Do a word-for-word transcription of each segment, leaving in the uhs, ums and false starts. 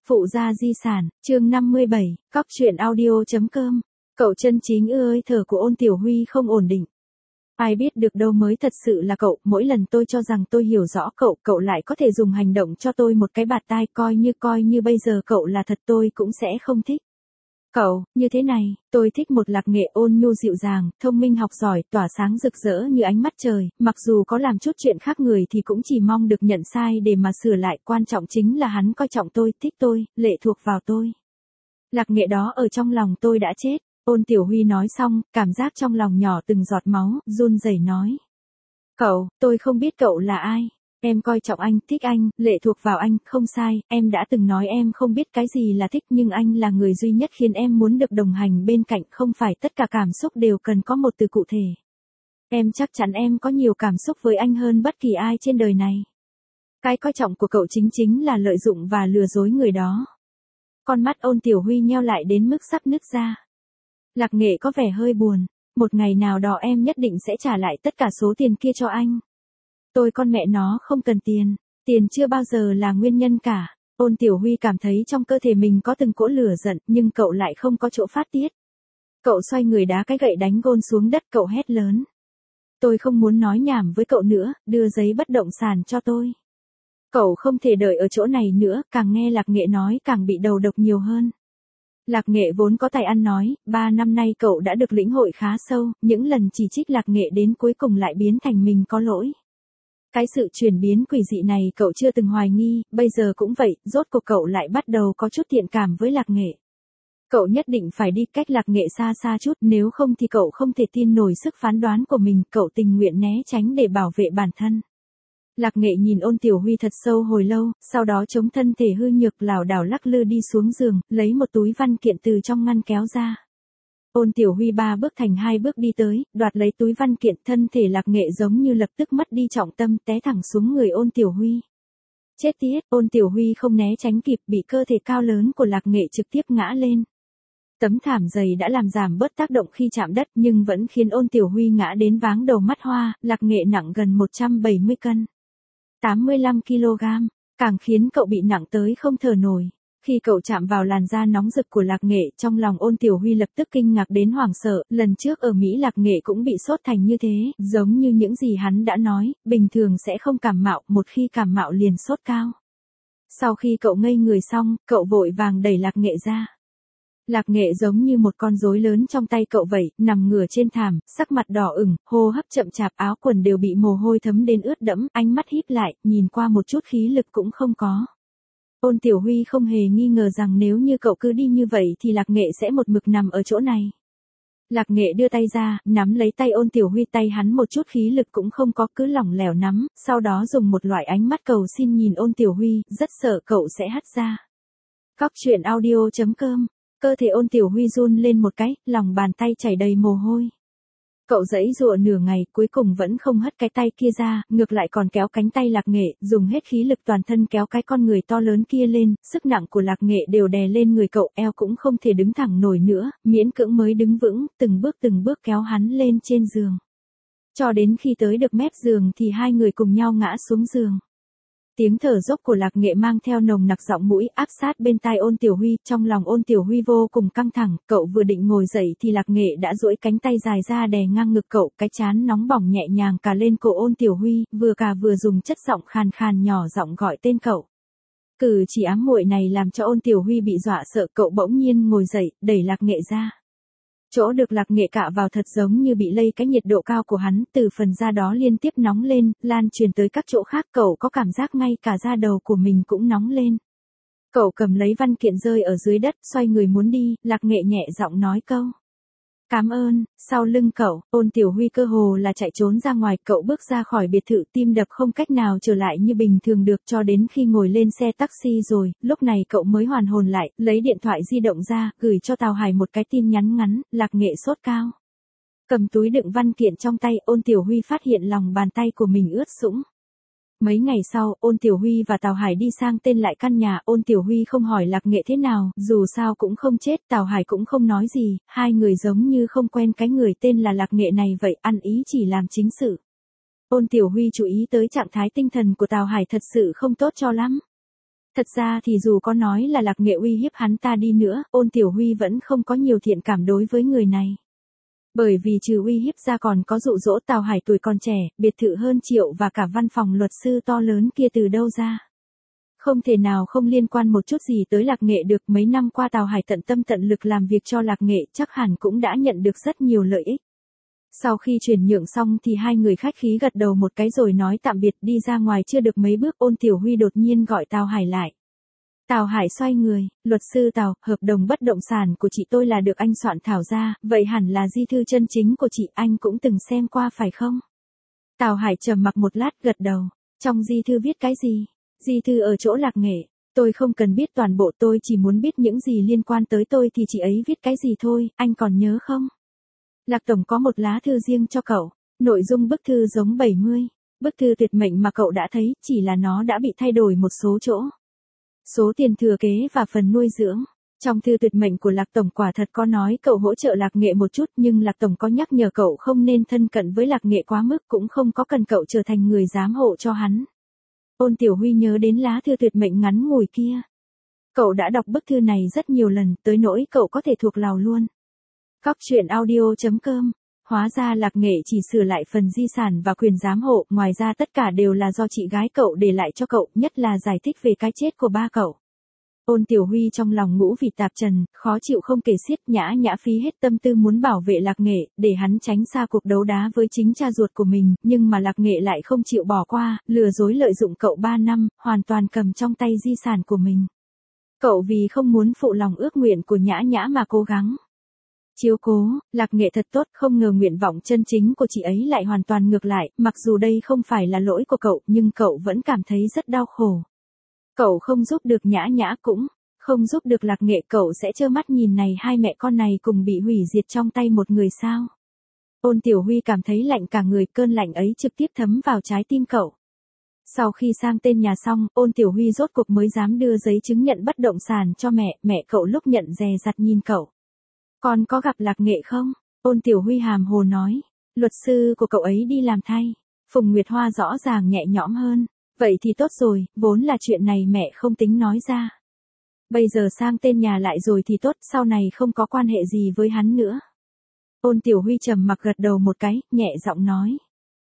Phụ gia di sản, chương năm mươi bảy, cóc truyện audio.com. Cậu chân chính ơi, thở của Ôn Tiểu Huy không ổn định. Ai biết được đâu mới thật sự là cậu, mỗi lần tôi cho rằng tôi hiểu rõ cậu, cậu lại có thể dùng hành động cho tôi một cái bạt tai, coi như coi như bây giờ cậu là thật tôi cũng sẽ không thích. Cậu, như thế này, tôi thích một Lạc Nghệ ôn nhu dịu dàng, thông minh học giỏi, tỏa sáng rực rỡ như ánh mắt trời, mặc dù có làm chút chuyện khác người thì cũng chỉ mong được nhận sai để mà sửa lại, quan trọng chính là hắn coi trọng tôi, thích tôi, lệ thuộc vào tôi. Lạc Nghệ đó ở trong lòng tôi đã chết. Ôn Tiểu Huy nói xong, cảm giác trong lòng nhỏ từng giọt máu, run rẩy nói. Cậu, tôi không biết cậu là ai. Em coi trọng anh, thích anh, lệ thuộc vào anh, không sai, em đã từng nói em không biết cái gì là thích, nhưng anh là người duy nhất khiến em muốn được đồng hành bên cạnh, không phải tất cả cảm xúc đều cần có một từ cụ thể. Em chắc chắn em có nhiều cảm xúc với anh hơn bất kỳ ai trên đời này. Cái coi trọng của cậu chính chính là lợi dụng và lừa dối người đó. Con mắt Ôn Tiểu Huy nheo lại đến mức sắp nứt ra. Lạc Nghệ có vẻ hơi buồn, một ngày nào đó em nhất định sẽ trả lại tất cả số tiền kia cho anh. Tôi con mẹ nó không cần tiền, tiền chưa bao giờ là nguyên nhân cả. Ôn Tiểu Huy cảm thấy trong cơ thể mình có từng cỗ lửa giận, nhưng cậu lại không có chỗ phát tiết. Cậu xoay người đá cái gậy đánh gôn xuống đất, cậu hét lớn. Tôi không muốn nói nhảm với cậu nữa, đưa giấy bất động sản cho tôi. Cậu không thể đợi ở chỗ này nữa, càng nghe Lạc Nghệ nói càng bị đầu độc nhiều hơn. Lạc Nghệ vốn có tài ăn nói, ba năm nay cậu đã được lĩnh hội khá sâu, những lần chỉ trích Lạc Nghệ đến cuối cùng lại biến thành mình có lỗi. Cái sự chuyển biến quỷ dị này cậu chưa từng hoài nghi, bây giờ cũng vậy, rốt cuộc cậu lại bắt đầu có chút thiện cảm với Lạc Nghệ. Cậu nhất định phải đi cách Lạc Nghệ xa xa chút, nếu không thì cậu không thể tin nổi sức phán đoán của mình, cậu tình nguyện né tránh để bảo vệ bản thân. Lạc Nghệ nhìn Ôn Tiểu Huy thật sâu hồi lâu, sau đó chống thân thể hư nhược lảo đảo lắc lư đi xuống giường, lấy một túi văn kiện từ trong ngăn kéo ra. Ôn Tiểu Huy ba bước thành hai bước đi tới, đoạt lấy túi văn kiện, thân thể Lạc Nghệ giống như lập tức mất đi trọng tâm, té thẳng xuống người Ôn Tiểu Huy. Chết tiết, Ôn Tiểu Huy không né tránh kịp, bị cơ thể cao lớn của Lạc Nghệ trực tiếp ngã lên. Tấm thảm dày đã làm giảm bớt tác động khi chạm đất nhưng vẫn khiến Ôn Tiểu Huy ngã đến váng đầu mắt hoa. Lạc Nghệ nặng gần một trăm bảy mươi cân. tám mươi lăm ki lô gam, càng khiến cậu bị nặng tới không thở nổi. Khi cậu chạm vào làn da nóng rực của Lạc Nghệ, trong lòng Ôn Tiểu Huy lập tức kinh ngạc đến hoảng sợ, lần trước ở Mỹ Lạc Nghệ cũng bị sốt thành như thế, giống như những gì hắn đã nói, bình thường sẽ không cảm mạo, một khi cảm mạo liền sốt cao. Sau khi cậu ngây người xong, cậu vội vàng đẩy Lạc Nghệ ra. Lạc Nghệ giống như một con rối lớn trong tay cậu vậy, nằm ngửa trên thảm, sắc mặt đỏ ửng, hô hấp chậm chạp, áo quần đều bị mồ hôi thấm đến ướt đẫm, ánh mắt híp lại, nhìn qua một chút khí lực cũng không có. Ôn Tiểu Huy không hề nghi ngờ rằng nếu như cậu cứ đi như vậy thì Lạc Nghệ sẽ một mực nằm ở chỗ này. Lạc Nghệ đưa tay ra, nắm lấy tay Ôn Tiểu Huy, tay hắn một chút khí lực cũng không có, cứ lỏng lẻo nắm, sau đó dùng một loại ánh mắt cầu xin nhìn Ôn Tiểu Huy, rất sợ cậu sẽ hất ra. Cóc truyện audio.com. Cơ thể Ôn Tiểu Huy run lên một cái, lòng bàn tay chảy đầy mồ hôi. Cậu giãy giụa nửa ngày, cuối cùng vẫn không hất cái tay kia ra, ngược lại còn kéo cánh tay Lạc Nghệ, dùng hết khí lực toàn thân kéo cái con người to lớn kia lên, sức nặng của Lạc Nghệ đều đè lên người cậu, eo cũng không thể đứng thẳng nổi nữa, miễn cưỡng mới đứng vững, từng bước từng bước kéo hắn lên trên giường. Cho đến khi tới được mép giường thì hai người cùng nhau ngã xuống giường. Tiếng thở dốc của Lạc Nghệ mang theo nồng nặc giọng mũi áp sát bên tai Ôn Tiểu Huy, trong lòng Ôn Tiểu Huy vô cùng căng thẳng, cậu vừa định ngồi dậy thì Lạc Nghệ đã duỗi cánh tay dài ra đè ngang ngực cậu, cái trán nóng bỏng nhẹ nhàng cà lên cổ Ôn Tiểu Huy, vừa cà vừa dùng chất giọng khàn khàn nhỏ giọng gọi tên cậu. Cử chỉ ám muội này làm cho Ôn Tiểu Huy bị dọa sợ, cậu bỗng nhiên ngồi dậy, đẩy Lạc Nghệ ra. Chỗ được Lạc Nghệ cạ vào thật giống như bị lây cái nhiệt độ cao của hắn, từ phần da đó liên tiếp nóng lên, lan truyền tới các chỗ khác, cậu có cảm giác ngay cả da đầu của mình cũng nóng lên. Cậu cầm lấy văn kiện rơi ở dưới đất, xoay người muốn đi, Lạc Nghệ nhẹ giọng nói câu. Cảm ơn. Sau lưng cậu, Ôn Tiểu Huy cơ hồ là chạy trốn ra ngoài, cậu bước ra khỏi biệt thự, tim đập không cách nào trở lại như bình thường được, cho đến khi ngồi lên xe taxi rồi, lúc này cậu mới hoàn hồn lại, lấy điện thoại di động ra, gửi cho Tào Hải một cái tin nhắn ngắn, Lạc Nghệ sốt cao. Cầm túi đựng văn kiện trong tay, Ôn Tiểu Huy phát hiện lòng bàn tay của mình ướt sũng. Mấy ngày sau, Ôn Tiểu Huy và Tào Hải đi sang tên lại căn nhà, Ôn Tiểu Huy không hỏi Lạc Nghệ thế nào, dù sao cũng không chết, Tào Hải cũng không nói gì, hai người giống như không quen cái người tên là Lạc Nghệ này vậy, ăn ý chỉ làm chính sự. Ôn Tiểu Huy chú ý tới trạng thái tinh thần của Tào Hải thật sự không tốt cho lắm. Thật ra thì dù có nói là Lạc Nghệ uy hiếp hắn ta đi nữa, Ôn Tiểu Huy vẫn không có nhiều thiện cảm đối với người này. Bởi vì trừ uy hiếp ra còn có dụ dỗ Tào Hải tuổi còn trẻ, biệt thự hơn triệu và cả văn phòng luật sư to lớn kia từ đâu ra. Không thể nào không liên quan một chút gì tới Lạc Nghệ được. Mấy năm qua Tào Hải tận tâm tận lực làm việc cho Lạc Nghệ, chắc hẳn cũng đã nhận được rất nhiều lợi ích. Sau khi chuyển nhượng xong thì hai người khách khí gật đầu một cái rồi nói tạm biệt, đi ra ngoài chưa được mấy bước Ôn Tiểu Huy đột nhiên gọi Tào Hải lại. Tào Hải xoay người, luật sư Tào, hợp đồng bất động sản của chị tôi là được anh soạn thảo ra, vậy hẳn là di thư chân chính của chị, anh cũng từng xem qua phải không? Tào Hải trầm mặc một lát gật đầu, trong di thư viết cái gì? Di thư ở chỗ Lạc Nghệ, tôi không cần biết toàn bộ, tôi chỉ muốn biết những gì liên quan tới tôi thì chị ấy viết cái gì thôi, anh còn nhớ không? Lạc Tổng có một lá thư riêng cho cậu, nội dung bức thư giống bảy mươi, bức thư tuyệt mệnh mà cậu đã thấy, chỉ là nó đã bị thay đổi một số chỗ. Số tiền thừa kế và phần nuôi dưỡng. Trong thư tuyệt mệnh của Lạc Tổng quả thật có nói cậu hỗ trợ Lạc Nghệ một chút, nhưng Lạc Tổng có nhắc nhở cậu không nên thân cận với Lạc Nghệ quá mức, cũng không có cần cậu trở thành người giám hộ cho hắn. Ôn Tiểu Huy nhớ đến lá thư tuyệt mệnh ngắn ngủi kia. Cậu đã đọc bức thư này rất nhiều lần, tới nỗi cậu có thể thuộc lào luôn. Cóc truyện audio chấm com. Hóa ra Lạc Nghệ chỉ sửa lại phần di sản và quyền giám hộ, ngoài ra tất cả đều là do chị gái cậu để lại cho cậu, nhất là giải thích về cái chết của ba cậu. Ôn Tiểu Huy trong lòng ngũ vị tạp trần, khó chịu không kể xiết, nhã nhã phí hết tâm tư muốn bảo vệ Lạc Nghệ, để hắn tránh xa cuộc đấu đá với chính cha ruột của mình, nhưng mà Lạc Nghệ lại không chịu bỏ qua, lừa dối lợi dụng cậu ba năm, hoàn toàn cầm trong tay di sản của mình. Cậu vì không muốn phụ lòng ước nguyện của nhã nhã mà cố gắng chiếu cố, Lạc Nghệ thật tốt, không ngờ nguyện vọng chân chính của chị ấy lại hoàn toàn ngược lại, mặc dù đây không phải là lỗi của cậu, nhưng cậu vẫn cảm thấy rất đau khổ. Cậu không giúp được nhã nhã cũng không giúp được Lạc Nghệ, cậu sẽ trơ mắt nhìn này hai mẹ con này cùng bị hủy diệt trong tay một người sao? Ôn Tiểu Huy cảm thấy lạnh cả người, cơn lạnh ấy trực tiếp thấm vào trái tim cậu. Sau khi sang tên nhà xong, Ôn Tiểu Huy rốt cuộc mới dám đưa giấy chứng nhận bất động sản cho mẹ, mẹ cậu lúc nhận dè dặt nhìn cậu. Con có gặp Lạc Nghệ không? Ôn Tiểu Huy hàm hồ nói. Luật sư của cậu ấy đi làm thay. Phùng Nguyệt Hoa rõ ràng nhẹ nhõm hơn. Vậy thì tốt rồi, vốn là chuyện này mẹ không tính nói ra. Bây giờ sang tên nhà lại rồi thì tốt, sau này không có quan hệ gì với hắn nữa. Ôn Tiểu Huy trầm mặc gật đầu một cái, nhẹ giọng nói.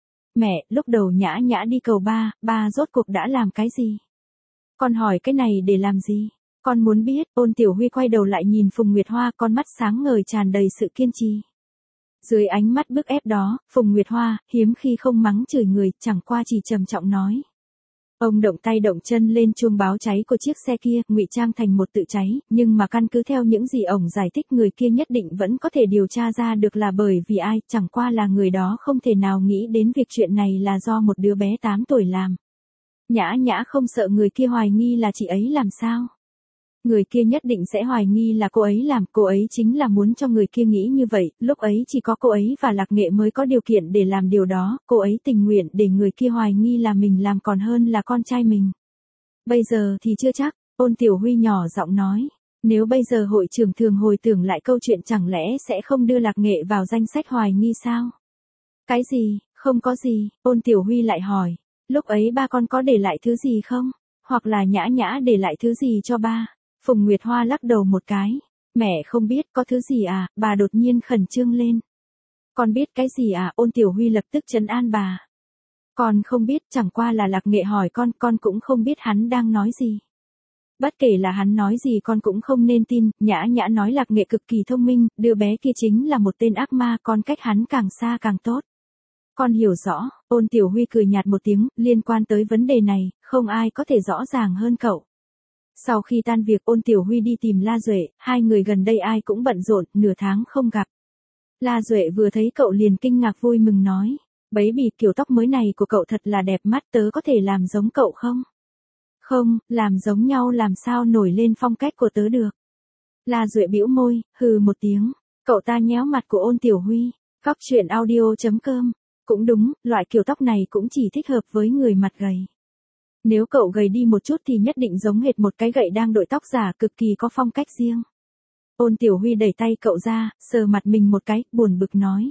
Mẹ, lúc đầu nhã nhã đi cầu ba, ba rốt cuộc đã làm cái gì? Con hỏi cái này để làm gì? Con muốn biết. Ôn Tiểu Huy quay đầu lại nhìn Phùng Nguyệt Hoa, con mắt sáng ngời tràn đầy sự kiên trì. Dưới ánh mắt bức ép đó, Phùng Nguyệt Hoa, hiếm khi không mắng chửi người, chẳng qua chỉ trầm trọng nói. Ông động tay động chân lên chuông báo cháy của chiếc xe kia, ngụy trang thành một tự cháy, nhưng mà căn cứ theo những gì ổng giải thích người kia nhất định vẫn có thể điều tra ra được là bởi vì ai, chẳng qua là người đó không thể nào nghĩ đến việc chuyện này là do một đứa bé tám tuổi làm. Nhã nhã không sợ người kia hoài nghi là chị ấy làm sao? Người kia nhất định sẽ hoài nghi là cô ấy làm, cô ấy chính là muốn cho người kia nghĩ như vậy, lúc ấy chỉ có cô ấy và Lạc Nghệ mới có điều kiện để làm điều đó, cô ấy tình nguyện để người kia hoài nghi là mình làm còn hơn là con trai mình. Bây giờ thì chưa chắc, Ôn Tiểu Huy nhỏ giọng nói, nếu bây giờ hội trưởng thường hồi tưởng lại câu chuyện chẳng lẽ sẽ không đưa Lạc Nghệ vào danh sách hoài nghi sao? Cái gì, không có gì, Ôn Tiểu Huy lại hỏi, lúc ấy ba con có để lại thứ gì không? Hoặc là nhã nhã để lại thứ gì cho ba? Phùng Nguyệt Hoa lắc đầu một cái. Mẹ không biết có thứ gì à, bà đột nhiên khẩn trương lên. Con biết cái gì à, Ôn Tiểu Huy lập tức trấn an bà. Con không biết, chẳng qua là Lạc Nghệ hỏi con, con cũng không biết hắn đang nói gì. Bất kể là hắn nói gì con cũng không nên tin, nhã nhã nói Lạc Nghệ cực kỳ thông minh, đứa bé kia chính là một tên ác ma, con cách hắn càng xa càng tốt. Con hiểu rõ. Ôn Tiểu Huy cười nhạt một tiếng, liên quan tới vấn đề này, không ai có thể rõ ràng hơn cậu. Sau khi tan việc, Ôn Tiểu Huy đi tìm La Duệ, hai người gần đây ai cũng bận rộn, nửa tháng không gặp. La Duệ vừa thấy cậu liền kinh ngạc vui mừng nói, bấy bì, kiểu tóc mới này của cậu thật là đẹp mắt, tớ có thể làm giống cậu không? Không, làm giống nhau làm sao nổi lên phong cách của tớ được. La Duệ bĩu môi, hừ một tiếng, cậu ta nhéo mặt của Ôn Tiểu Huy. Cóc truyện audio chấm com. Cũng đúng, loại kiểu tóc này cũng chỉ thích hợp với người mặt gầy. Nếu cậu gầy đi một chút thì nhất định giống hệt một cái gậy đang đội tóc giả, cực kỳ có phong cách riêng. Ôn Tiểu Huy đẩy tay cậu ra, sờ mặt mình một cái, buồn bực nói.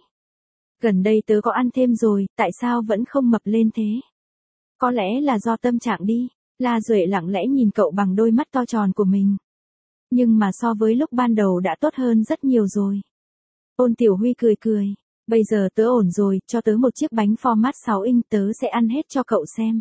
Gần đây tớ có ăn thêm rồi, tại sao vẫn không mập lên thế? Có lẽ là do tâm trạng đi. La Duệ lặng lẽ nhìn cậu bằng đôi mắt to tròn của mình. Nhưng mà so với lúc ban đầu đã tốt hơn rất nhiều rồi. Ôn Tiểu Huy cười cười. Bây giờ tớ ổn rồi, cho tớ một chiếc bánh format sáu inch tớ sẽ ăn hết cho cậu xem.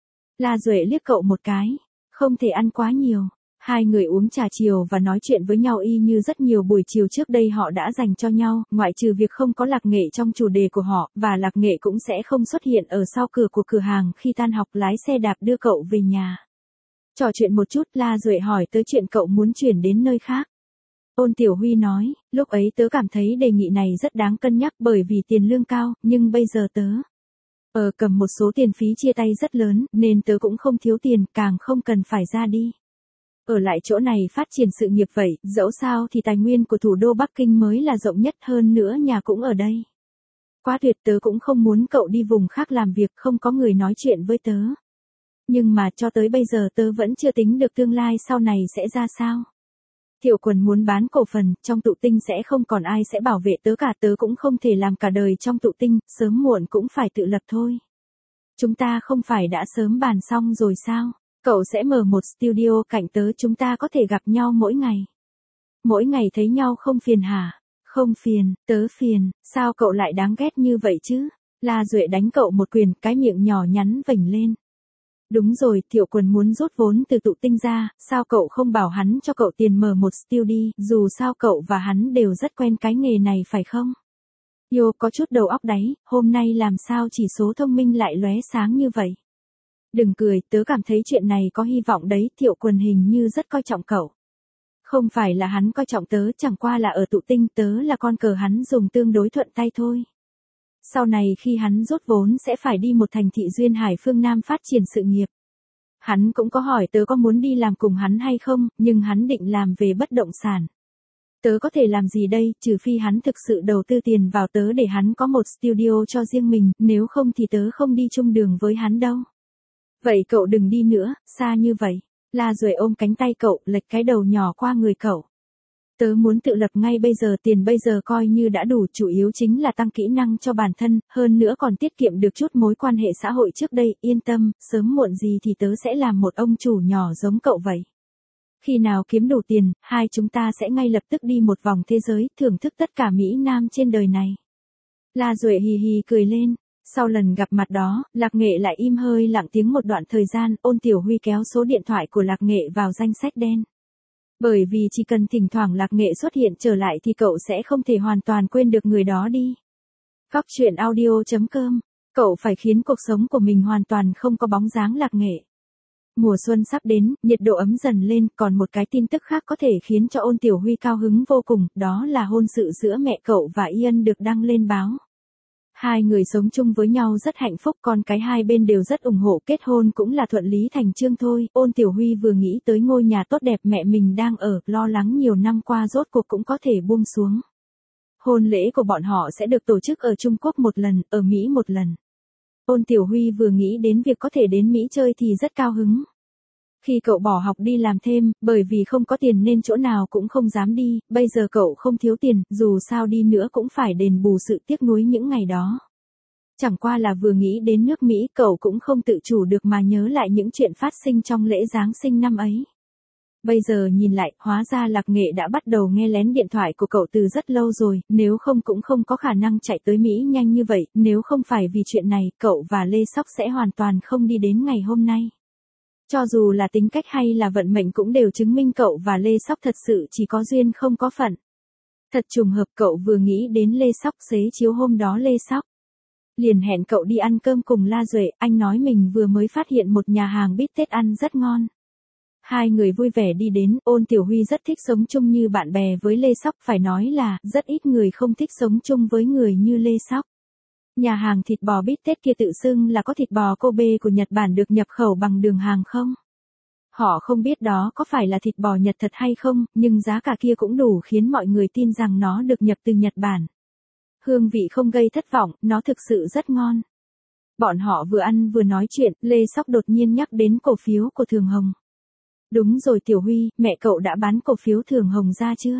La Duệ liếc cậu một cái. Không thể ăn quá nhiều. Hai người uống trà chiều và nói chuyện với nhau y như rất nhiều buổi chiều trước đây họ đã dành cho nhau, ngoại trừ việc không có Lạc Nghệ trong chủ đề của họ, và Lạc Nghệ cũng sẽ không xuất hiện ở sau cửa của cửa hàng khi tan học lái xe đạp đưa cậu về nhà. Trò chuyện một chút, La Duệ hỏi tới chuyện cậu muốn chuyển đến nơi khác. Ôn Tiểu Huy nói, lúc ấy tớ cảm thấy đề nghị này rất đáng cân nhắc bởi vì tiền lương cao, nhưng bây giờ tớ ờ cầm một số tiền phí chia tay rất lớn, nên tớ cũng không thiếu tiền, càng không cần phải ra đi. Ở lại chỗ này phát triển sự nghiệp vậy, dẫu sao thì tài nguyên của thủ đô Bắc Kinh mới là rộng nhất, hơn nữa nhà cũng ở đây. Quá tuyệt, tớ cũng không muốn cậu đi vùng khác làm việc không có người nói chuyện với tớ. Nhưng mà cho tới bây giờ tớ vẫn chưa tính được tương lai sau này sẽ ra sao. Tiểu Quần muốn bán cổ phần, trong Tụ Tinh sẽ không còn ai sẽ bảo vệ tớ cả, tớ cũng không thể làm cả đời trong Tụ Tinh, sớm muộn cũng phải tự lập thôi. Chúng ta không phải đã sớm bàn xong rồi sao? Cậu sẽ mở một studio cạnh tớ, chúng ta có thể gặp nhau mỗi ngày. Mỗi ngày thấy nhau không phiền hả? Không phiền, tớ phiền, sao cậu lại đáng ghét như vậy chứ? La Duệ đánh cậu một quyền, cái miệng nhỏ nhắn vểnh lên. Đúng rồi, Tiểu Quần muốn rút vốn từ Tụ Tinh ra, sao cậu không bảo hắn cho cậu tiền mở một studio, dù sao cậu và hắn đều rất quen cái nghề này phải không? Yo có chút đầu óc đấy, hôm nay làm sao chỉ số thông minh lại lóe sáng như vậy? Đừng cười, tớ cảm thấy chuyện này có hy vọng đấy, Tiểu Quần hình như rất coi trọng cậu. Không phải là hắn coi trọng tớ, chẳng qua là ở Tụ Tinh tớ là con cờ hắn dùng tương đối thuận tay thôi. Sau này khi hắn rút vốn sẽ phải đi một thành thị duyên hải phương Nam phát triển sự nghiệp. Hắn cũng có hỏi tớ có muốn đi làm cùng hắn hay không, nhưng hắn định làm về bất động sản. Tớ có thể làm gì đây, trừ phi hắn thực sự đầu tư tiền vào tớ để hắn có một studio cho riêng mình, nếu không thì tớ không đi chung đường với hắn đâu. Vậy cậu đừng đi nữa, xa như vậy. La Duệ ôm cánh tay cậu, lệch cái đầu nhỏ qua người cậu. Tớ muốn tự lập ngay bây giờ, tiền bây giờ coi như đã đủ, chủ yếu chính là tăng kỹ năng cho bản thân, hơn nữa còn tiết kiệm được chút mối quan hệ xã hội trước đây, yên tâm, sớm muộn gì thì tớ sẽ làm một ông chủ nhỏ giống cậu vậy. Khi nào kiếm đủ tiền, hai chúng ta sẽ ngay lập tức đi một vòng thế giới, thưởng thức tất cả Mỹ Nam trên đời này. La Duệ hì hì cười lên. Sau lần gặp mặt đó, Lạc Nghệ lại im hơi lặng tiếng một đoạn thời gian, Ôn Tiểu Huy kéo số điện thoại của Lạc Nghệ vào danh sách đen. Bởi vì chỉ cần thỉnh thoảng Lạc Nghệ xuất hiện trở lại thì cậu sẽ không thể hoàn toàn quên được người đó đi. Cóc truyện audio chấm com, cậu phải khiến cuộc sống của mình hoàn toàn không có bóng dáng Lạc Nghệ. Mùa xuân sắp đến, nhiệt độ ấm dần lên, còn một cái tin tức khác có thể khiến cho Ôn Tiểu Huy cao hứng vô cùng, đó là hôn sự giữa mẹ cậu và Ian được đăng lên báo. Hai người sống chung với nhau rất hạnh phúc, con cái hai bên đều rất ủng hộ, kết hôn cũng là thuận lý thành chương thôi. Ôn Tiểu Huy vừa nghĩ tới ngôi nhà tốt đẹp mẹ mình đang ở, lo lắng nhiều năm qua rốt cuộc cũng có thể buông xuống. Hôn lễ của bọn họ sẽ được tổ chức ở Trung Quốc một lần, ở Mỹ một lần. Ôn Tiểu Huy vừa nghĩ đến việc có thể đến Mỹ chơi thì rất cao hứng. Khi cậu bỏ học đi làm thêm, bởi vì không có tiền nên chỗ nào cũng không dám đi, bây giờ cậu không thiếu tiền, dù sao đi nữa cũng phải đền bù sự tiếc nuối những ngày đó. Chẳng qua là vừa nghĩ đến nước Mỹ, cậu cũng không tự chủ được mà nhớ lại những chuyện phát sinh trong lễ Giáng sinh năm ấy. Bây giờ nhìn lại, hóa ra Lạc Nghệ đã bắt đầu nghe lén điện thoại của cậu từ rất lâu rồi, nếu không cũng không có khả năng chạy tới Mỹ nhanh như vậy, nếu không phải vì chuyện này, cậu và Lê Sóc sẽ hoàn toàn không đi đến ngày hôm nay. Cho dù là tính cách hay là vận mệnh cũng đều chứng minh cậu và Lê Sóc thật sự chỉ có duyên không có phận. Thật trùng hợp, cậu vừa nghĩ đến Lê Sóc, xế chiếu hôm đó Lê Sóc liền hẹn cậu đi ăn cơm cùng La Duệ, anh nói mình vừa mới phát hiện một nhà hàng bít tết ăn rất ngon. Hai người vui vẻ đi đến, Ôn Tiểu Huy rất thích sống chung như bạn bè với Lê Sóc, phải nói là rất ít người không thích sống chung với người như Lê Sóc. Nhà hàng thịt bò bít tết kia tự xưng là có thịt bò Kobe của Nhật Bản được nhập khẩu bằng đường hàng không? Họ không biết đó có phải là thịt bò Nhật thật hay không, nhưng giá cả kia cũng đủ khiến mọi người tin rằng nó được nhập từ Nhật Bản. Hương vị không gây thất vọng, nó thực sự rất ngon. Bọn họ vừa ăn vừa nói chuyện, Lê Sóc đột nhiên nhắc đến cổ phiếu của Thường Hồng. Đúng rồi Tiểu Huy, mẹ cậu đã bán cổ phiếu Thường Hồng ra chưa?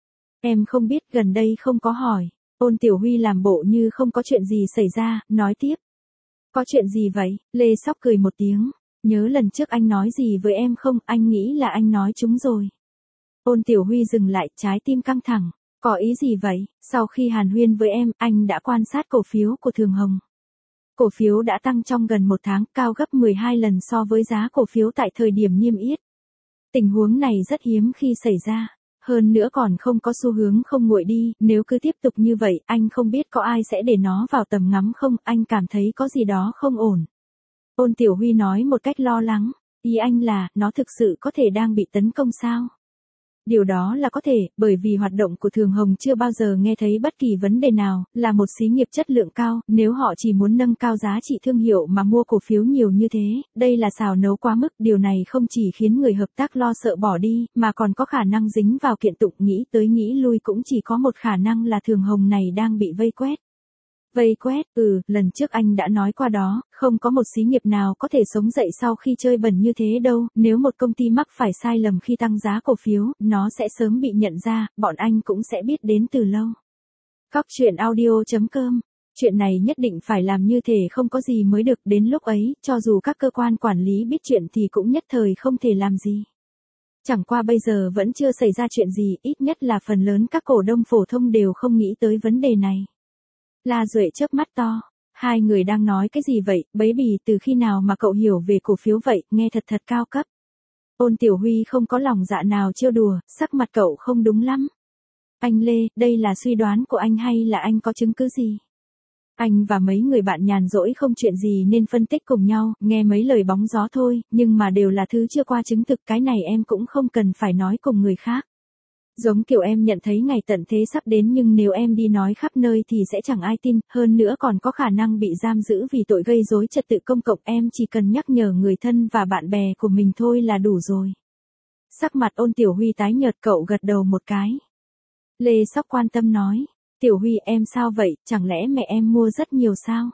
Em không biết, gần đây không có hỏi. Ôn Tiểu Huy làm bộ như không có chuyện gì xảy ra, nói tiếp. Có chuyện gì vậy? Lê Sóc cười một tiếng. Nhớ lần trước anh nói gì với em không, anh nghĩ là anh nói chúng rồi. Ôn Tiểu Huy dừng lại, trái tim căng thẳng. Có ý gì vậy? Sau khi hàn huyên với em, anh đã quan sát cổ phiếu của Thường Hồng. Cổ phiếu đã tăng trong gần một tháng, cao gấp mười hai lần so với giá cổ phiếu tại thời điểm niêm yết. Tình huống này rất hiếm khi xảy ra. Hơn nữa còn không có xu hướng không nguội đi, nếu cứ tiếp tục như vậy, anh không biết có ai sẽ để nó vào tầm ngắm không, anh cảm thấy có gì đó không ổn. Ôn Tiểu Huy nói một cách lo lắng, ý anh là, nó thực sự có thể đang bị tấn công sao? Điều đó là có thể, bởi vì hoạt động của Thường Hồng chưa bao giờ nghe thấy bất kỳ vấn đề nào, là một xí nghiệp chất lượng cao, nếu họ chỉ muốn nâng cao giá trị thương hiệu mà mua cổ phiếu nhiều như thế, đây là xào nấu quá mức, điều này không chỉ khiến người hợp tác lo sợ bỏ đi, mà còn có khả năng dính vào kiện tụng, nghĩ tới nghĩ lui cũng chỉ có một khả năng là Thường Hồng này đang bị vây quét. Vây quét, ừ, lần trước anh đã nói qua đó, không có một xí nghiệp nào có thể sống dậy sau khi chơi bẩn như thế đâu, nếu một công ty mắc phải sai lầm khi tăng giá cổ phiếu, nó sẽ sớm bị nhận ra, bọn anh cũng sẽ biết đến từ lâu. Cóc truyện audio chấm com. Chuyện này nhất định phải làm như thể không có gì mới được, đến lúc ấy, cho dù các cơ quan quản lý biết chuyện thì cũng nhất thời không thể làm gì. Chẳng qua bây giờ vẫn chưa xảy ra chuyện gì, ít nhất là phần lớn các cổ đông phổ thông đều không nghĩ tới vấn đề này. La Duệ chớp mắt to, hai người đang nói cái gì vậy, Baby, từ khi nào mà cậu hiểu về cổ phiếu vậy, nghe thật thật cao cấp. Ôn Tiểu Huy không có lòng dạ nào trêu đùa, sắc mặt cậu không đúng lắm. Anh Lê, đây là suy đoán của anh hay là anh có chứng cứ gì? Anh và mấy người bạn nhàn rỗi không chuyện gì nên phân tích cùng nhau, nghe mấy lời bóng gió thôi, nhưng mà đều là thứ chưa qua chứng thực, cái này em cũng không cần phải nói cùng người khác. Giống kiểu em nhận thấy ngày tận thế sắp đến nhưng nếu em đi nói khắp nơi thì sẽ chẳng ai tin, hơn nữa còn có khả năng bị giam giữ vì tội gây rối trật tự công cộng, em chỉ cần nhắc nhở người thân và bạn bè của mình thôi là đủ rồi. Sắc mặt Ôn Tiểu Huy tái nhợt, cậu gật đầu một cái. Lê Sóc quan tâm nói, Tiểu Huy em sao vậy, chẳng lẽ mẹ em mua rất nhiều sao?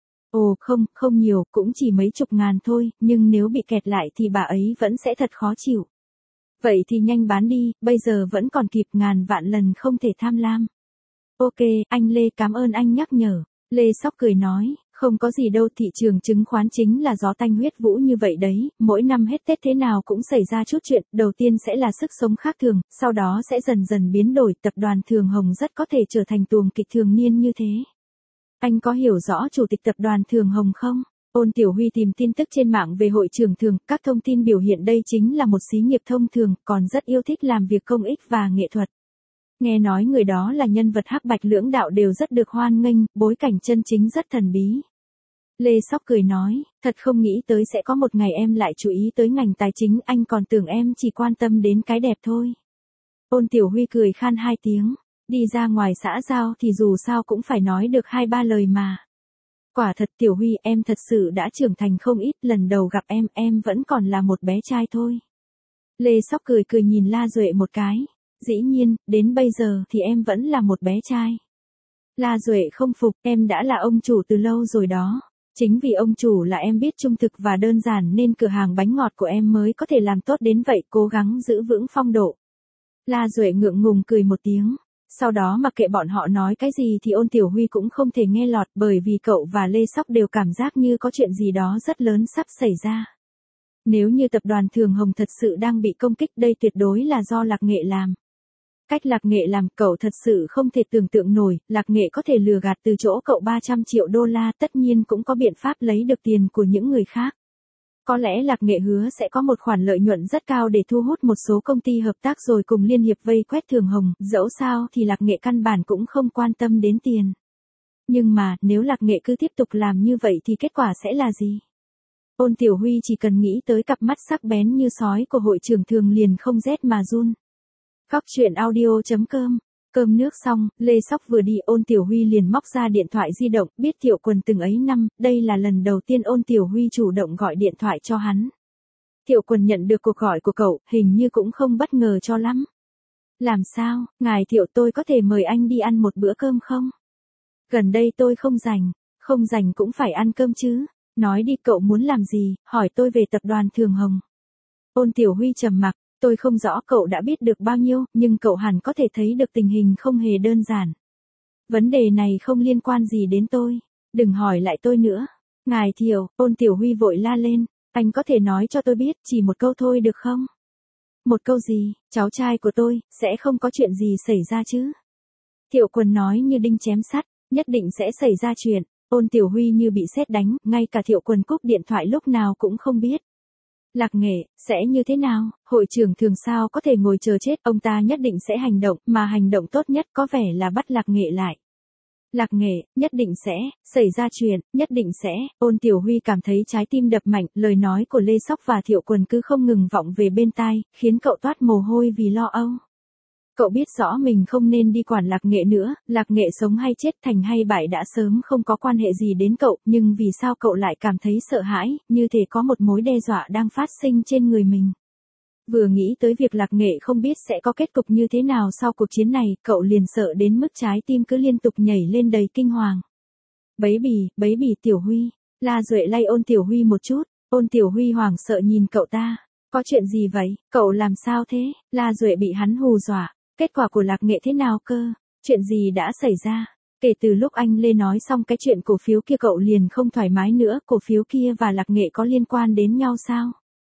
Ồ không, không nhiều, cũng chỉ mấy chục ngàn thôi, nhưng nếu bị kẹt lại thì bà ấy vẫn sẽ thật khó chịu. Vậy thì nhanh bán đi, bây giờ vẫn còn kịp, ngàn vạn lần không thể tham lam. Ok, anh Lê, cảm ơn anh nhắc nhở. Lê Sóc cười nói, không có gì đâu, thị trường chứng khoán chính là gió tanh huyết vũ như vậy đấy, mỗi năm hết Tết thế nào cũng xảy ra chút chuyện, đầu tiên sẽ là sức sống khác thường, sau đó sẽ dần dần biến đổi, tập đoàn Thường Hồng rất có thể trở thành tuồng kịch thường niên như thế. Anh có hiểu rõ chủ tịch tập đoàn Thường Hồng không? Ôn Tiểu Huy tìm tin tức trên mạng về hội trưởng Thường, các thông tin biểu hiện đây chính là một xí nghiệp thông thường, còn rất yêu thích làm việc công ích và nghệ thuật. Nghe nói người đó là nhân vật hắc bạch lưỡng đạo đều rất được hoan nghênh, bối cảnh chân chính rất thần bí. Lê Sóc cười nói, thật không nghĩ tới sẽ có một ngày em lại chú ý tới ngành tài chính, anh còn tưởng em chỉ quan tâm đến cái đẹp thôi. Ôn Tiểu Huy cười khan hai tiếng, đi ra ngoài xã giao thì dù sao cũng phải nói được hai ba lời mà. Quả thật Tiểu Huy, em thật sự đã trưởng thành không ít, lần đầu gặp em, em vẫn còn là một bé trai thôi. Lê Sóc cười cười nhìn La Duệ một cái, dĩ nhiên, đến bây giờ thì em vẫn là một bé trai. La Duệ không phục, em đã là ông chủ từ lâu rồi đó. Chính vì ông chủ là em biết trung thực và đơn giản nên cửa hàng bánh ngọt của em mới có thể làm tốt đến vậy, cố gắng giữ vững phong độ. La Duệ ngượng ngùng cười một tiếng. Sau đó mặc kệ bọn họ nói cái gì thì Ôn Tiểu Huy cũng không thể nghe lọt, bởi vì cậu và Lê Sóc đều cảm giác như có chuyện gì đó rất lớn sắp xảy ra. Nếu như tập đoàn Thường Hồng thật sự đang bị công kích, đây tuyệt đối là do Lạc Nghệ làm. Cách Lạc Nghệ làm, cậu thật sự không thể tưởng tượng nổi, Lạc Nghệ có thể lừa gạt từ chỗ cậu ba trăm triệu đô la, tất nhiên cũng có biện pháp lấy được tiền của những người khác. Có lẽ Lạc Nghệ hứa sẽ có một khoản lợi nhuận rất cao để thu hút một số công ty hợp tác rồi cùng liên hiệp vây quét Thường Hồng, dẫu sao thì Lạc Nghệ căn bản cũng không quan tâm đến tiền. Nhưng mà, nếu Lạc Nghệ cứ tiếp tục làm như vậy thì kết quả sẽ là gì? Ôn Tiểu Huy chỉ cần nghĩ tới cặp mắt sắc bén như sói của hội trưởng Thường liền không rét mà run. Cóc truyện audio chấm com. Cơm nước xong, Lê Sóc vừa đi, Ôn Tiểu Huy liền móc ra điện thoại di động, biết Thiệu Quần từng ấy năm, đây là lần đầu tiên Ôn Tiểu Huy chủ động gọi điện thoại cho hắn. Thiệu Quần nhận được cuộc gọi của cậu, hình như cũng không bất ngờ cho lắm. Làm sao, ngài Thiệu, tôi có thể mời anh đi ăn một bữa cơm không? Gần đây tôi không rảnh, không rảnh cũng phải ăn cơm chứ. Nói đi, cậu muốn làm gì, hỏi tôi về tập đoàn Thường Hồng. Ôn Tiểu Huy trầm mặc. Tôi không rõ cậu đã biết được bao nhiêu, nhưng cậu hẳn có thể thấy được tình hình không hề đơn giản. Vấn đề này không liên quan gì đến tôi. Đừng hỏi lại tôi nữa. Ngài Thiệu, Ôn Tiểu Huy vội la lên. Anh có thể nói cho tôi biết chỉ một câu thôi được không? Một câu gì, cháu trai của tôi, sẽ không có chuyện gì xảy ra chứ? Thiệu Quân nói như đinh chém sắt, nhất định sẽ xảy ra chuyện. Ôn Tiểu Huy như bị sét đánh, ngay cả Thiệu Quân cúp điện thoại lúc nào cũng không biết. Lạc Nghệ, sẽ như thế nào? Hội trưởng thường sao có thể ngồi chờ chết, ông ta nhất định sẽ hành động, mà hành động tốt nhất có vẻ là bắt Lạc Nghệ lại. Lạc Nghệ, nhất định sẽ, xảy ra chuyện, nhất định sẽ, Ôn Tiểu Huy cảm thấy trái tim đập mạnh, lời nói của Lê Sóc và Thiệu Quân cứ không ngừng vọng về bên tai, khiến cậu toát mồ hôi vì lo âu. Cậu biết rõ mình không nên đi quản Lạc Nghệ nữa, Lạc Nghệ sống hay chết, thành hay bại đã sớm không có quan hệ gì đến cậu, nhưng vì sao cậu lại cảm thấy sợ hãi, như thể có một mối đe dọa đang phát sinh trên người mình. Vừa nghĩ tới việc Lạc Nghệ không biết sẽ có kết cục như thế nào sau cuộc chiến này, cậu liền sợ đến mức trái tim cứ liên tục nhảy lên đầy kinh hoàng. Bấy bì, bấy bì Tiểu Huy, La Duệ lay Ôn Tiểu Huy một chút, Ôn Tiểu Huy hoảng sợ nhìn cậu ta, có chuyện gì vậy, cậu làm sao thế, La Duệ bị hắn hù dọa, kết quả của Lạc Nghệ thế nào cơ, chuyện gì đã xảy ra, kể từ lúc anh Lê nói xong cái chuyện cổ phiếu kia cậu liền không thoải mái nữa, cổ phiếu kia và Lạc Nghệ có liên quan đến nhau sao?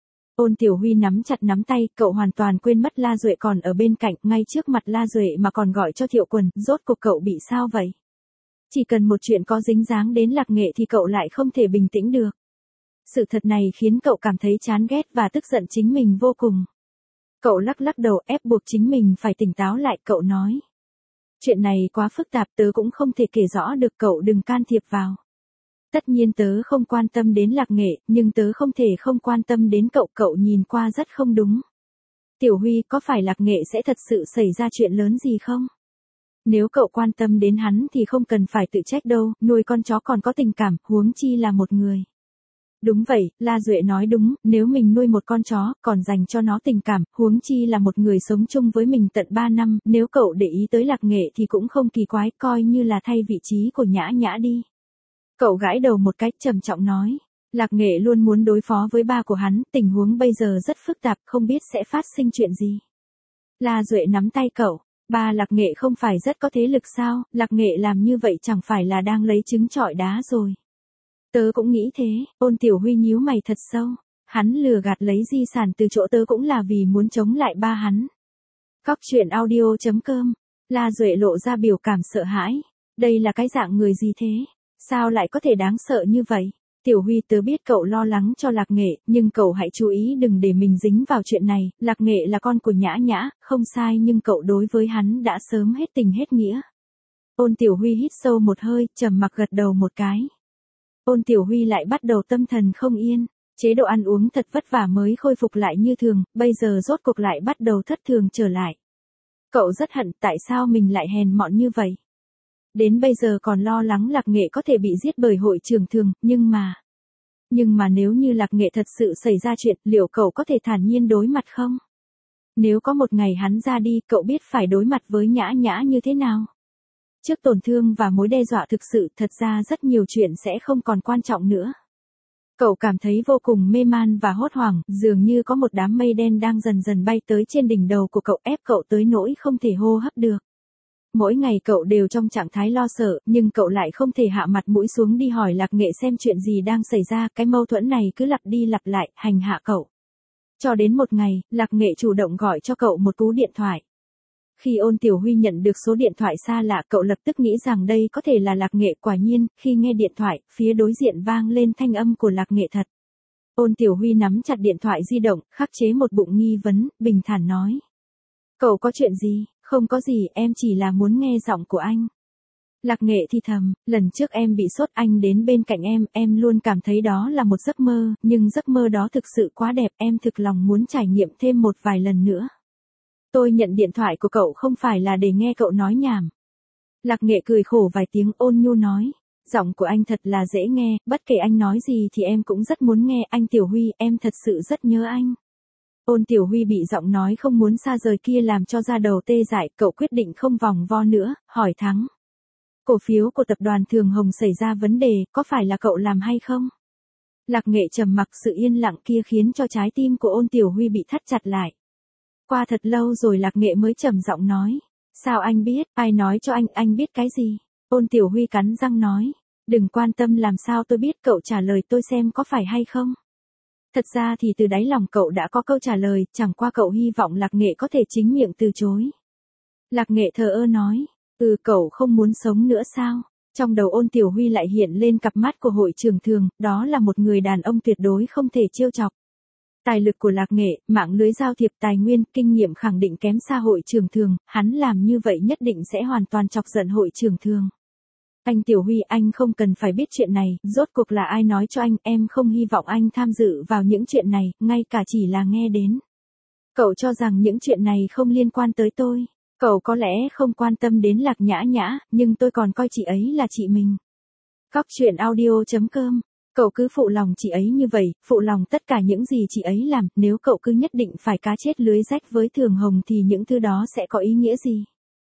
Ôn Tiểu Huy nắm chặt nắm tay, cậu hoàn toàn quên mất La Duệ còn ở bên cạnh, ngay trước mặt La Duệ mà còn gọi cho Thiệu Quân, rốt cuộc cậu bị sao vậy? Chỉ cần một chuyện có dính dáng đến Lạc Nghệ thì cậu lại không thể bình tĩnh được. Sự thật này khiến cậu cảm thấy chán ghét và tức giận chính mình vô cùng. Cậu lắc lắc đầu ép buộc chính mình phải tỉnh táo lại, cậu nói. Chuyện này quá phức tạp, tớ cũng không thể kể rõ được, cậu đừng can thiệp vào. Tất nhiên tớ không quan tâm đến Lạc Nghệ, nhưng tớ không thể không quan tâm đến cậu, cậu nhìn qua rất không đúng. Tiểu Huy, có phải Lạc Nghệ sẽ thật sự xảy ra chuyện lớn gì không? Nếu cậu quan tâm đến hắn thì không cần phải tự trách đâu, nuôi con chó còn có tình cảm, huống chi là một người. Đúng vậy, La Duệ nói đúng, nếu mình nuôi một con chó, còn dành cho nó tình cảm, huống chi là một người sống chung với mình tận ba năm, nếu cậu để ý tới Lạc Nghệ thì cũng không kỳ quái, coi như là thay vị trí của Nhã Nhã đi. Cậu gãi đầu một cách trầm trọng nói, Lạc Nghệ luôn muốn đối phó với ba của hắn, tình huống bây giờ rất phức tạp, không biết sẽ phát sinh chuyện gì. La Duệ nắm tay cậu, ba Lạc Nghệ không phải rất có thế lực sao, Lạc Nghệ làm như vậy chẳng phải là đang lấy trứng trọi đá rồi. Tớ cũng nghĩ thế, Ôn Tiểu Huy nhíu mày thật sâu, hắn lừa gạt lấy di sản từ chỗ tớ cũng là vì muốn chống lại ba hắn. Cóc truyện audio chấm com, La Duệ lộ ra biểu cảm sợ hãi, đây là cái dạng người gì thế, sao lại có thể đáng sợ như vậy? Tiểu Huy, tớ biết cậu lo lắng cho Lạc Nghệ, nhưng cậu hãy chú ý đừng để mình dính vào chuyện này, Lạc Nghệ là con của Nhã Nhã, không sai, nhưng cậu đối với hắn đã sớm hết tình hết nghĩa. Ôn Tiểu Huy hít sâu một hơi, trầm mặc gật đầu một cái. Ôn Tiểu Huy lại bắt đầu tâm thần không yên, chế độ ăn uống thật vất vả mới khôi phục lại như thường, bây giờ rốt cuộc lại bắt đầu thất thường trở lại. Cậu rất hận tại sao mình lại hèn mọn như vậy. Đến bây giờ còn lo lắng Lạc Nghệ có thể bị giết bởi hội trưởng thường, nhưng mà... Nhưng mà nếu như Lạc Nghệ thật sự xảy ra chuyện, liệu cậu có thể thản nhiên đối mặt không? Nếu có một ngày hắn ra đi, cậu biết phải đối mặt với Nhã Nhã như thế nào? Trước tổn thương và mối đe dọa thực sự, thật ra rất nhiều chuyện sẽ không còn quan trọng nữa. Cậu cảm thấy vô cùng mê man và hốt hoảng, dường như có một đám mây đen đang dần dần bay tới trên đỉnh đầu của cậu, ép cậu tới nỗi không thể hô hấp được. Mỗi ngày cậu đều trong trạng thái lo sợ, nhưng cậu lại không thể hạ mặt mũi xuống đi hỏi Lạc Nghệ xem chuyện gì đang xảy ra, cái mâu thuẫn này cứ lặp đi lặp lại, hành hạ cậu. Cho đến một ngày, Lạc Nghệ chủ động gọi cho cậu một cú điện thoại. Khi Ôn Tiểu Huy nhận được số điện thoại xa lạ, cậu lập tức nghĩ rằng đây có thể là Lạc Nghệ, quả nhiên, khi nghe điện thoại, phía đối diện vang lên thanh âm của Lạc Nghệ thật. Ôn Tiểu Huy nắm chặt điện thoại di động, khắc chế một bụng nghi vấn, bình thản nói. Cậu có chuyện gì? Không có gì, em chỉ là muốn nghe giọng của anh. Lạc Nghệ thì thầm, lần trước em bị sốt anh đến bên cạnh em, em luôn cảm thấy đó là một giấc mơ, nhưng giấc mơ đó thực sự quá đẹp, em thực lòng muốn trải nghiệm thêm một vài lần nữa. Tôi nhận điện thoại của cậu không phải là để nghe cậu nói nhảm. Lạc Nghệ cười khổ vài tiếng, ôn nhu nói, giọng của anh thật là dễ nghe, bất kể anh nói gì thì em cũng rất muốn nghe, anh Tiểu Huy, em thật sự rất nhớ anh. Ôn Tiểu Huy bị giọng nói không muốn xa rời kia làm cho da đầu tê dại, cậu quyết định không vòng vo nữa, hỏi thắng. Cổ phiếu của tập đoàn Thường Hồng xảy ra vấn đề, có phải là cậu làm hay không? Lạc Nghệ trầm mặc, sự yên lặng kia khiến cho trái tim của Ôn Tiểu Huy bị thắt chặt lại. Qua thật lâu rồi Lạc Nghệ mới trầm giọng nói, sao anh biết, ai nói cho anh, anh biết cái gì? Ôn Tiểu Huy cắn răng nói, đừng quan tâm làm sao tôi biết, cậu trả lời tôi xem có phải hay không? Thật ra thì từ đáy lòng cậu đã có câu trả lời, chẳng qua cậu hy vọng Lạc Nghệ có thể chính miệng từ chối. Lạc Nghệ thờ ơ nói, ừ cậu không muốn sống nữa sao? Trong đầu Ôn Tiểu Huy lại hiện lên cặp mắt của Hội trưởng Thường, đó là một người đàn ông tuyệt đối không thể trêu chọc. Tài lực của Lạc Nghệ, mạng lưới giao thiệp tài nguyên, kinh nghiệm khẳng định kém xa Hội trưởng Thường, hắn làm như vậy nhất định sẽ hoàn toàn chọc giận Hội trưởng Thường. Anh Tiểu Huy, anh không cần phải biết chuyện này, rốt cuộc là ai nói cho anh, em không hy vọng anh tham dự vào những chuyện này, ngay cả chỉ là nghe đến. Cậu cho rằng những chuyện này không liên quan tới tôi. Cậu có lẽ không quan tâm đến Lạc Nhã Nhã, nhưng tôi còn coi chị ấy là chị mình. Cóc truyện audio chấm com. Cậu cứ phụ lòng chị ấy như vậy, phụ lòng tất cả những gì chị ấy làm, nếu cậu cứ nhất định phải cá chết lưới rách với Thường Hồng thì những thứ đó sẽ có ý nghĩa gì?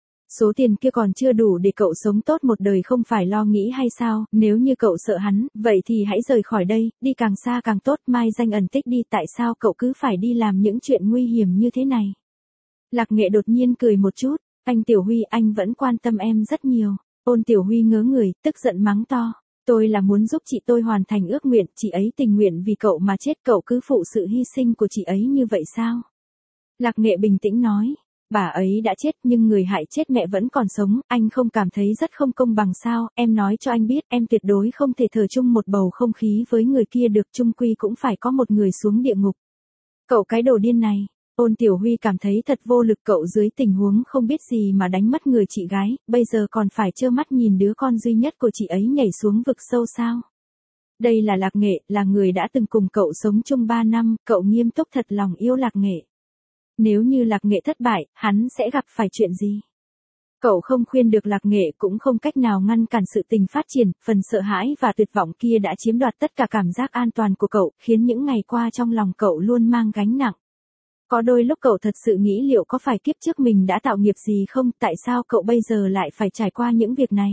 Số tiền kia còn chưa đủ để cậu sống tốt một đời không phải lo nghĩ hay sao, nếu như cậu sợ hắn, vậy thì hãy rời khỏi đây, đi càng xa càng tốt, mai danh ẩn tích đi, tại sao cậu cứ phải đi làm những chuyện nguy hiểm như thế này? Lạc Nghệ đột nhiên cười một chút, anh Tiểu Huy, anh vẫn quan tâm em rất nhiều. Ôn Tiểu Huy ngớ người, tức giận mắng to, tôi là muốn giúp chị tôi hoàn thành ước nguyện, chị ấy tình nguyện vì cậu mà chết, cậu cứ phụ sự hy sinh của chị ấy như vậy sao? Lạc Nghệ bình tĩnh nói, bà ấy đã chết nhưng người hại chết mẹ vẫn còn sống, anh không cảm thấy rất không công bằng sao? Em nói cho anh biết, em tuyệt đối không thể thở chung một bầu không khí với người kia được, chung quy cũng phải có một người xuống địa ngục. Cậu cái đồ điên này. Ôn Tiểu Huy cảm thấy thật vô lực, cậu dưới tình huống không biết gì mà đánh mất người chị gái, bây giờ còn phải trơ mắt nhìn đứa con duy nhất của chị ấy nhảy xuống vực sâu sao? Đây là Lạc Nghệ, là người đã từng cùng cậu sống chung ba năm, cậu nghiêm túc thật lòng yêu Lạc Nghệ. Nếu như Lạc Nghệ thất bại, hắn sẽ gặp phải chuyện gì? Cậu không khuyên được Lạc Nghệ, cũng không cách nào ngăn cản sự tình phát triển, phần sợ hãi và tuyệt vọng kia đã chiếm đoạt tất cả cảm giác an toàn của cậu, khiến những ngày qua trong lòng cậu luôn mang gánh nặng. Có đôi lúc cậu thật sự nghĩ liệu có phải kiếp trước mình đã tạo nghiệp gì không, tại sao cậu bây giờ lại phải trải qua những việc này?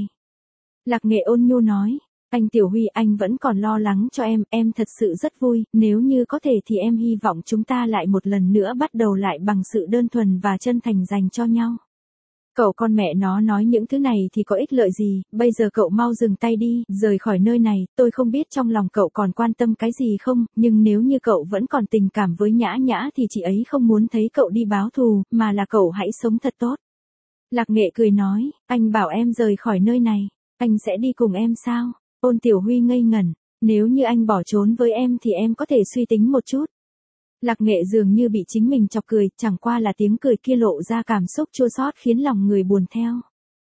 Lạc Nghệ ôn nhu nói, anh Tiểu Huy, anh vẫn còn lo lắng cho em, em thật sự rất vui, nếu như có thể thì em hy vọng chúng ta lại một lần nữa bắt đầu lại bằng sự đơn thuần và chân thành dành cho nhau. Cậu con mẹ nó nói những thứ này thì có ích lợi gì, bây giờ cậu mau dừng tay đi, rời khỏi nơi này, tôi không biết trong lòng cậu còn quan tâm cái gì không, nhưng nếu như cậu vẫn còn tình cảm với Nhã Nhã thì chị ấy không muốn thấy cậu đi báo thù, mà là cậu hãy sống thật tốt. Lạc Nghệ cười nói, anh bảo em rời khỏi nơi này, anh sẽ đi cùng em sao? Ôn Tiểu Huy ngây ngẩn, nếu như anh bỏ trốn với em thì em có thể suy tính một chút. Lạc Nghệ dường như bị chính mình chọc cười, chẳng qua là tiếng cười kia lộ ra cảm xúc chua xót khiến lòng người buồn theo.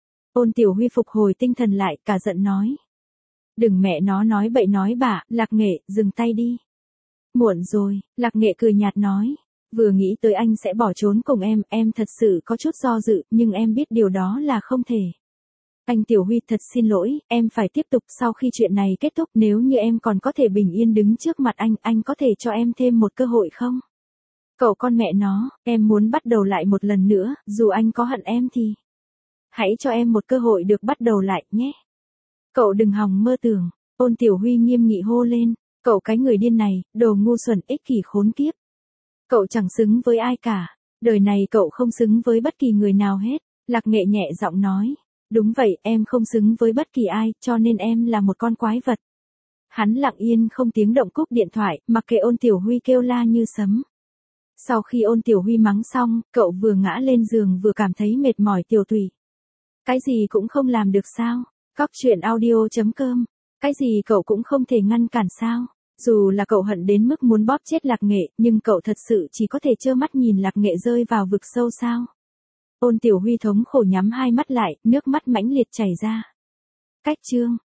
Ôn Tiểu Huy phục hồi tinh thần lại, cả giận nói. Đừng mẹ nó nói bậy nói bạ, Lạc Nghệ, dừng tay đi. Muộn rồi, Lạc Nghệ cười nhạt nói. Vừa nghĩ tới anh sẽ bỏ trốn cùng em, em thật sự có chút do dự, nhưng em biết điều đó là không thể. Anh Tiểu Huy, thật xin lỗi, em phải tiếp tục, sau khi chuyện này kết thúc, nếu như em còn có thể bình yên đứng trước mặt anh, anh có thể cho em thêm một cơ hội không? Cậu con mẹ nó, em muốn bắt đầu lại một lần nữa, dù anh có hận em thì hãy cho em một cơ hội được bắt đầu lại, nhé. Cậu đừng hòng mơ tưởng. Ôn Tiểu Huy nghiêm nghị hô lên, cậu cái người điên này, đồ ngu xuẩn ích kỷ khốn kiếp. Cậu chẳng xứng với ai cả, đời này cậu không xứng với bất kỳ người nào hết. Lạc Nghệ nhẹ giọng nói. Đúng vậy, em không xứng với bất kỳ ai, cho nên em là một con quái vật. Hắn lặng yên không tiếng động cúp điện thoại, mặc kệ Ôn Tiểu Huy kêu la như sấm. Sau khi Ôn Tiểu Huy mắng xong, cậu vừa ngã lên giường vừa cảm thấy mệt mỏi tiểu tụy. Cái gì cũng không làm được sao? Cóc truyện audio chấm com. Cái gì cậu cũng không thể ngăn cản sao? Dù là cậu hận đến mức muốn bóp chết Lạc Nghệ, nhưng cậu thật sự chỉ có thể trơ mắt nhìn Lạc Nghệ rơi vào vực sâu sao? Ôn Tiểu Huy thống khổ nhắm hai mắt lại, nước mắt mãnh liệt chảy ra. Cách chương